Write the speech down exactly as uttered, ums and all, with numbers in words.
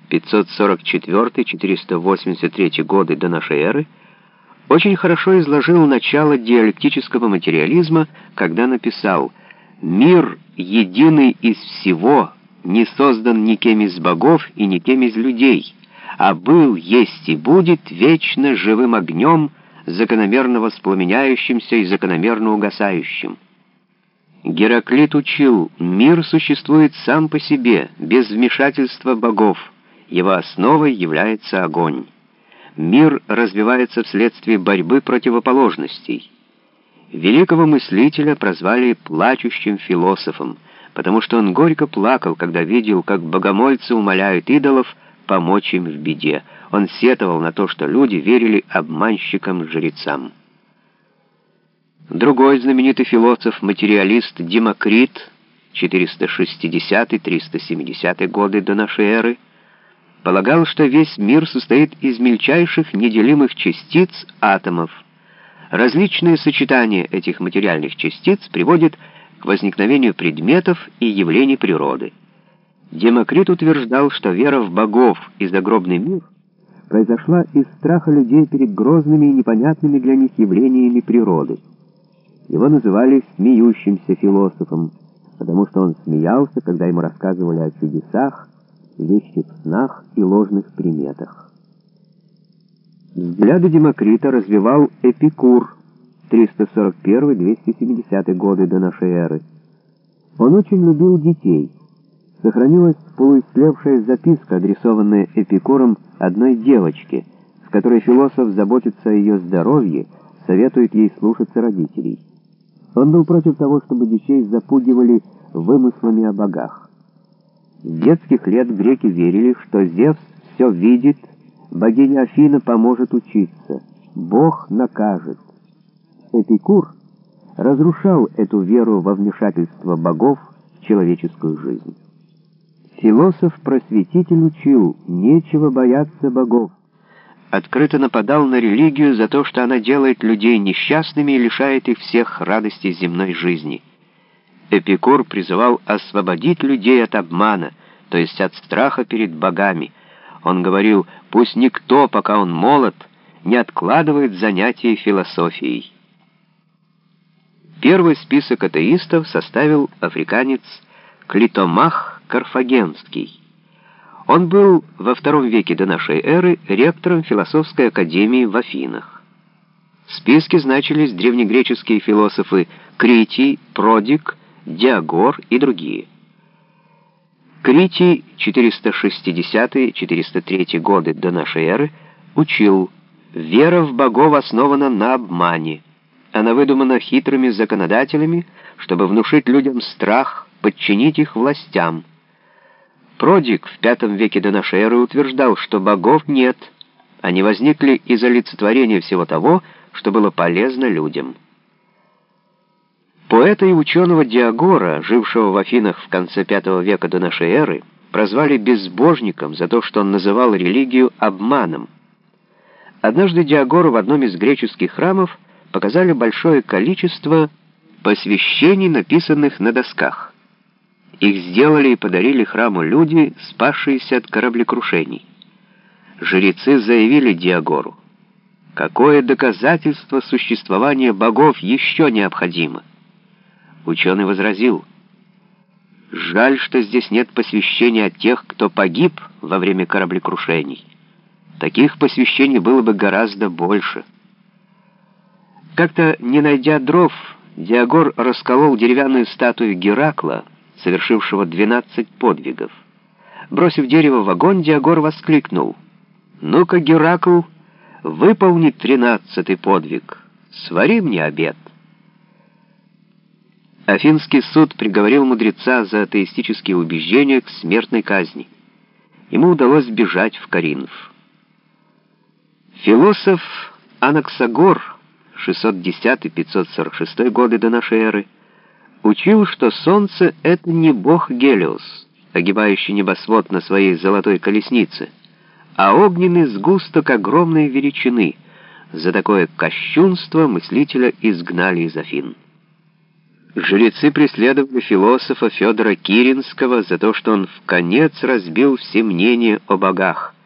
пятьсот сорок четвёртый — четыреста восемьдесят третий годы до нашей эры, очень хорошо изложил начало диалектического материализма, когда написал: «Мир, единый из всего, не создан никем из богов и никем из людей, а был, есть и будет вечно живым огнем, закономерно воспламеняющимся и закономерно угасающим». Гераклит учил: мир существует сам по себе, без вмешательства богов, его основой является огонь. Мир развивается вследствие борьбы противоположностей. Великого мыслителя прозвали плачущим философом, потому что он горько плакал, когда видел, как богомольцы умоляют идолов помочь им в беде. Он сетовал на то, что люди верили обманщикам-жрецам. Другой знаменитый философ-материалист Демокрит, четыреста шестидесятый — триста семидесятый годы до нашей эры, полагал, что весь мир состоит из мельчайших неделимых частиц атомов. Различные сочетания этих материальных частиц приводят к возникновению предметов и явлений природы. Демокрит утверждал, что вера в богов и загробный мир произошла из страха людей перед грозными и непонятными для них явлениями природы. Его называли смеющимся философом, потому что он смеялся, когда ему рассказывали о чудесах, вещих снах и ложных приметах. Взгляды Демокрита развивал Эпикур, триста сорок первый — двести семидесятый годы до нашей эры. Он очень любил детей. Сохранилась полуистлевшая записка, адресованная Эпикуром одной девочке, в которой философ заботится о ее здоровье, советует ей слушаться родителей. Он был против того, чтобы детей запугивали вымыслами о богах. С детских лет греки верили, что Зевс все видит, богиня Афина поможет учиться, Бог накажет. Эпикур разрушал эту веру во вмешательство богов в человеческую жизнь. Философ-просветитель учил: нечего бояться богов. Открыто нападал на религию за то, что она делает людей несчастными и лишает их всех радостей земной жизни. Эпикур призывал освободить людей от обмана, то есть от страха перед богами. Он говорил: пусть никто, пока он молод, не откладывает занятий философией. Первый список атеистов составил африканец Клитомах Карфагенский. Он был во втором веке до нашей эры ректором философской академии в Афинах. В списке значились древнегреческие философы Критий, Продик, Диагор и другие. Критий, четыреста шестидесятый — четыреста третий годы до нашей эры, учил: вера в богов основана на обмане. Она выдумана хитрыми законодателями, чтобы внушить людям страх, подчинить их властям. Продик в пятом веке до нашей эры утверждал, что богов нет, они возникли из олицетворения всего того, что было полезно людям. Поэта и ученого Диагора, жившего в Афинах в конце пятого века до нашей эры, прозвали безбожником за то, что он называл религию обманом. Однажды Диагору в одном из греческих храмов показали большое количество посвящений, написанных на досках. Их сделали и подарили храму люди, спасшиеся от кораблекрушений. Жрецы заявили Диагору: какое доказательство существования богов еще необходимо? Ученый возразил: жаль, что здесь нет посвящения от тех, кто погиб во время кораблекрушений. Таких посвящений было бы гораздо больше. Как-то, не найдя дров, Диагор расколол деревянную статую Геракла, совершившего двенадцать подвигов. Бросив дерево в огонь, Диагор воскликнул: «Ну-ка, Геракл, выполни тринадцатый подвиг, свари мне обед». Афинский суд приговорил мудреца за атеистические убеждения к смертной казни. Ему удалось бежать в Коринф. Философ Анаксагор, шестьсот десятый — пятьсот сорок шестой годы до нашей эры, учил, что солнце — это не бог Гелиос, огибающий небосвод на своей золотой колеснице, а огненный сгусток огромной величины. За такое кощунство мыслителя изгнали из Афин. Жрецы преследовали философа Федора Киринского за то, что он вконец разбил все мнения о богах.